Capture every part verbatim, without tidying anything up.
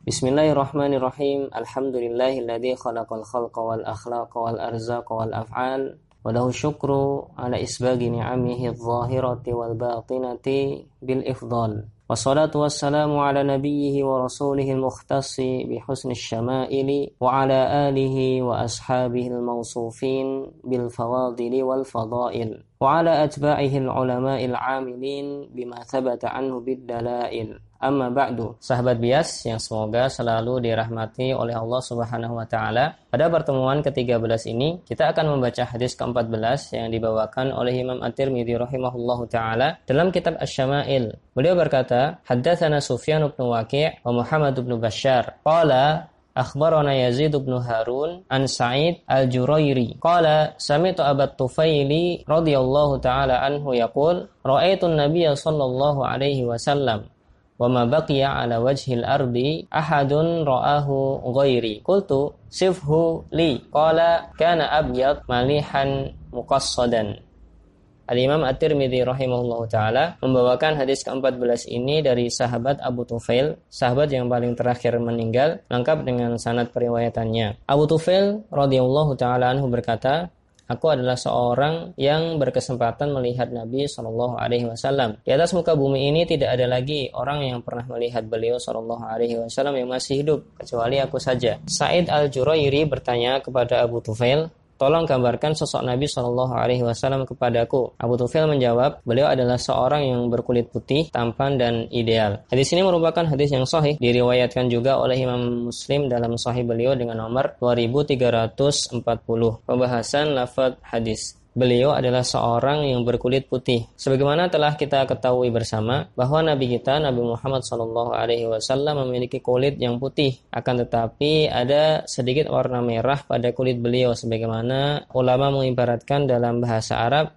Bismillahirrahmanirrahim. Alhamdulillahilladzi khalaqal khalqa wal akhlaqa wal arzaqa wal af'al wa lahu syukru ala isbagi ni'amihi adh-dhahirati wal batinati bil ifdal. Wassalatu wassalamu ala nabiyhi wa rasulihi al-mukhtassi bi husni syama'ili wa ala alihi wa ashabihi al-mawsufin bil fawadili wal fadail wa ala atba'ihi al-ulama'il 'amilin bima thabata anhu bid dalail. Amma ba'du, sahabat bias yang semoga selalu dirahmati oleh Allah Subhanahu wa taala. Pada pertemuan ketiga belas ini kita akan membaca hadis keempat belas yang dibawakan oleh Imam At-Tirmidzi rahimahullahu taala dalam kitab Asy-Syama'il. Beliau berkata, "Haddatsana Sufyan bin Waqi' wa Muhammad bin Bashar. Qala akhbarana Yazid bin Harun an Sa'id al-Jurairi. Qala sami'tu Abat Tufaili radhiyallahu taala anhu yaqul, ra'aitu an-nabiyya sallallahu alaihi wasallam wa ma baqiya ala wajhil ardi ahadun ra'ahu ghairi. Qultu sifhu li. Qala kana abyad malihan muqassadan." Al-Imam At-Tirmidzi rahimahullahu taala membawakan hadis keempat belas ini dari sahabat Abu Tufail, sahabat yang paling terakhir meninggal, lengkap dengan sanad periwayatannya. Abu Tufail radhiyallahu taala anhu berkata, "Aku adalah seorang yang berkesempatan melihat Nabi shallallahu alaihi wasallam. Di atas muka bumi ini tidak ada lagi orang yang pernah melihat beliau shallallahu alaihi wasallam yang masih hidup, kecuali aku saja." Sa'id al-Jurairi bertanya kepada Abu Tufail, "Tolong gambarkan sosok Nabi shallallahu alaihi wasallam kepadaku." Abu Tufail menjawab, beliau adalah seorang yang berkulit putih, tampan dan ideal. Hadis ini merupakan hadis yang sahih, diriwayatkan juga oleh Imam Muslim dalam sahih beliau dengan nomor dua ribu tiga ratus empat puluh. Pembahasan lafaz hadis. Beliau adalah seorang yang berkulit putih. Sebagaimana telah kita ketahui bersama bahwa Nabi kita, Nabi Muhammad shallallahu alaihi wasallam memiliki kulit yang putih. Akan tetapi ada sedikit warna merah pada kulit beliau. Sebagaimana ulama mengibaratkan dalam bahasa Arab,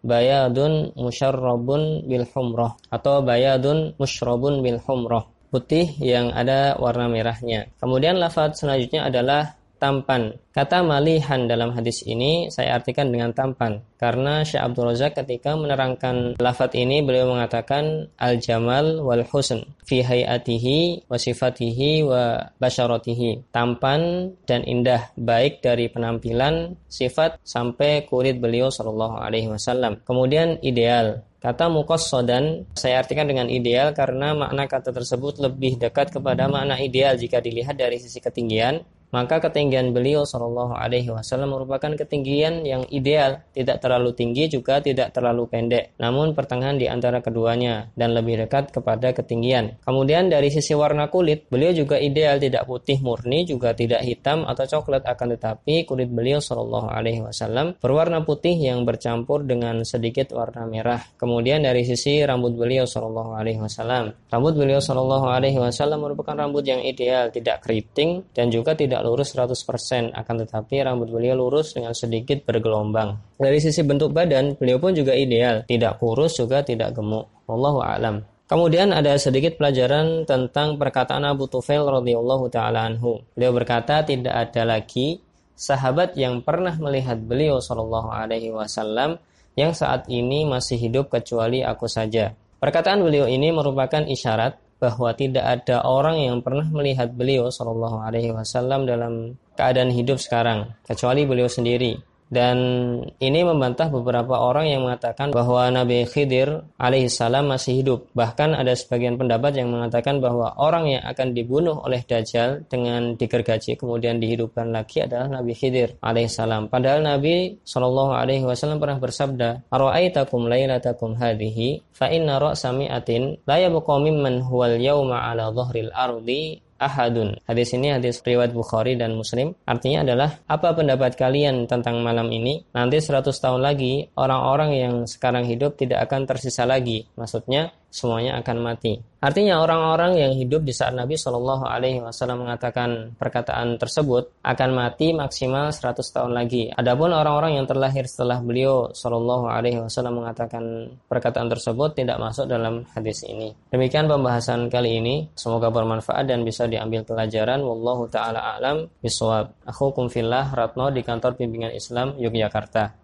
bayadun musyarrabun bil humrah atau bayadun musyrabun bil humrah. Putih yang ada warna merahnya. Kemudian lafaz selanjutnya adalah tampan. Kata malihan dalam hadis ini saya artikan dengan tampan, karena Syekh Abdul Razak ketika menerangkan lafaz ini beliau mengatakan al-jamal wal husn fi hayatihi wa sifatihi wa basyaratihi. Tampan dan indah baik dari penampilan, sifat sampai kulit beliau sallallahu alaihi wasallam. Kemudian ideal. Kata muqassadan saya artikan dengan ideal karena makna kata tersebut lebih dekat kepada makna ideal jika dilihat dari sisi ketinggian. Maka ketinggian beliau shallallahu alaihi wasallam merupakan ketinggian yang ideal, tidak terlalu tinggi juga tidak terlalu pendek, namun pertengahan di antara keduanya dan lebih dekat kepada ketinggian. Kemudian dari sisi warna kulit, beliau juga ideal, tidak putih murni juga tidak hitam atau coklat, akan tetapi kulit beliau shallallahu alaihi wasallam berwarna putih yang bercampur dengan sedikit warna merah. Kemudian dari sisi rambut beliau shallallahu alaihi wasallam, rambut beliau shallallahu alaihi wasallam merupakan rambut yang ideal, tidak keriting dan juga tidak lurus seratus persen, akan tetapi rambut beliau lurus dengan sedikit bergelombang. Dari sisi bentuk badan, beliau pun juga ideal, tidak kurus juga tidak gemuk. Wallahu a'lam. Kemudian ada sedikit pelajaran tentang perkataan Abu Tufail radhiyallahu taala anhu. Beliau berkata, tidak ada lagi sahabat yang pernah melihat beliau sallallahu alaihi wasallam yang saat ini masih hidup kecuali aku saja. Perkataan beliau ini merupakan isyarat bahwa tidak ada orang yang pernah melihat beliau sallallahu alaihi wasallam dalam keadaan hidup sekarang kecuali beliau sendiri. Dan ini membantah beberapa orang yang mengatakan bahwa Nabi Khidir alaihissalam masih hidup. Bahkan ada sebagian pendapat yang mengatakan bahwa orang yang akan dibunuh oleh Dajjal dengan digergaji kemudian dihidupkan lagi adalah Nabi Khidir alaihissalam. Padahal Nabi shallallahu alaihi wasallam pernah bersabda, "Ara'aitakum lailatakum hadhihi fa inna ra'sa mi'atin la yabqa mimman huwal yawma 'ala dhahril ardi ahadun." Hadis ini hadis riwayat Bukhari dan Muslim. Artinya adalah, apa pendapat kalian tentang malam ini? Nanti seratus tahun lagi orang-orang yang sekarang hidup tidak akan tersisa lagi. Maksudnya semuanya akan mati. Artinya orang-orang yang hidup di saat Nabi shallallahu alaihi wasallam mengatakan perkataan tersebut akan mati maksimal seratus tahun lagi. Adapun orang-orang yang terlahir setelah beliau shallallahu alaihi wasallam mengatakan perkataan tersebut tidak masuk dalam hadis ini. Demikian pembahasan kali ini. Semoga bermanfaat dan bisa diambil pelajaran. Wallahu ta'ala a'lam bishawab. Akhukum fillah, Ratno di Kantor Bimbingan Islam Yogyakarta.